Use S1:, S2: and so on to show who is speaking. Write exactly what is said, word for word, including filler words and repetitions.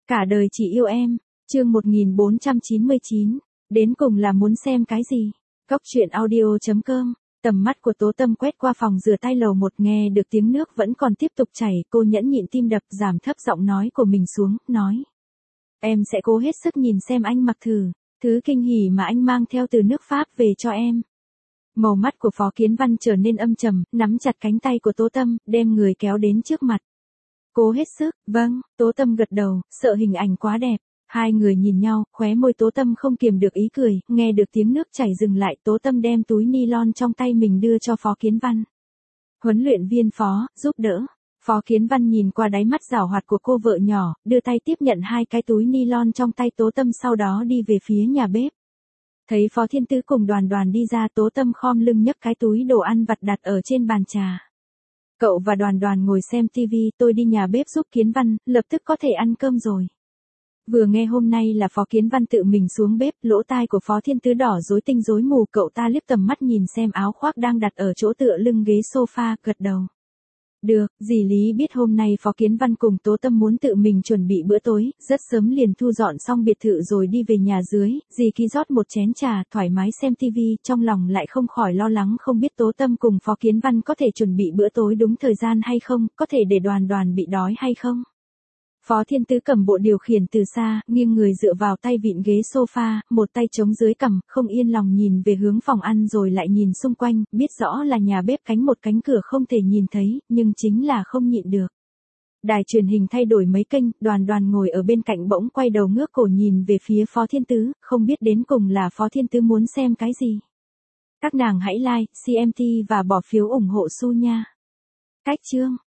S1: Cả đời chỉ yêu em, chương một nghìn bốn trăm chín mươi chín, đến cùng là muốn xem cái gì? Góc truyện audio chấm com, tầm mắt của Tố Tâm quét qua phòng rửa tay lầu một nghe được tiếng nước vẫn còn tiếp tục chảy, cô nhẫn nhịn tim đập giảm thấp giọng nói của mình xuống, nói. Em sẽ cố hết sức nhìn xem anh mặc thử, thứ kinh hỉ mà anh mang theo từ nước Pháp về cho em. Màu mắt của Phó Kiến Văn trở nên âm trầm, nắm chặt cánh tay của Tố Tâm, đem người kéo đến trước mặt. Cố hết sức, vâng, Tố Tâm gật đầu, sợ hình ảnh quá đẹp. Hai người nhìn nhau, khóe môi Tố Tâm không kiềm được ý cười, nghe được tiếng nước chảy dừng lại, Tố Tâm đem túi ni-lon trong tay mình đưa cho Phó Kiến Văn. Huấn luyện viên Phó, giúp đỡ. Phó Kiến Văn nhìn qua đáy mắt giảo hoạt của cô vợ nhỏ, đưa tay tiếp nhận hai cái túi ni-lon trong tay Tố Tâm sau đó đi về phía nhà bếp. Thấy Phó Thiên Tứ cùng Đoàn Đoàn đi ra, Tố Tâm khom lưng nhấc cái túi đồ ăn vặt đặt ở trên bàn trà. Cậu và Đoàn Đoàn ngồi xem tivi, tôi đi nhà bếp giúp Kiến Văn, lập tức có thể ăn cơm rồi. Vừa nghe hôm nay là Phó Kiến Văn tự mình xuống bếp, lỗ tai của Phó Thiên Tứ đỏ rối tinh rối mù, cậu ta liếc tầm mắt nhìn xem áo khoác đang đặt ở chỗ tựa lưng ghế sofa, gật đầu. Được, dì Lý biết hôm nay Phó Kiến Văn cùng Tố Tâm muốn tự mình chuẩn bị bữa tối, rất sớm liền thu dọn xong biệt thự rồi đi về nhà dưới, dì Ký rót một chén trà, thoải mái xem tivi, trong lòng lại không khỏi lo lắng không biết Tố Tâm cùng Phó Kiến Văn có thể chuẩn bị bữa tối đúng thời gian hay không, có thể để Đoàn Đoàn bị đói hay không. Phó Thiên Tứ cầm bộ điều khiển từ xa, nghiêng người dựa vào tay vịn ghế sofa, một tay chống dưới cằm, không yên lòng nhìn về hướng phòng ăn rồi lại nhìn xung quanh, biết rõ là nhà bếp cánh một cánh cửa không thể nhìn thấy, nhưng chính là không nhịn được. Đài truyền hình thay đổi mấy kênh, Đoàn Đoàn ngồi ở bên cạnh bỗng quay đầu ngước cổ nhìn về phía Phó Thiên Tứ, không biết đến cùng là Phó Thiên Tứ muốn xem cái gì. Các nàng hãy like, xê em tê và bỏ phiếu ủng hộ Su nha. Cách chương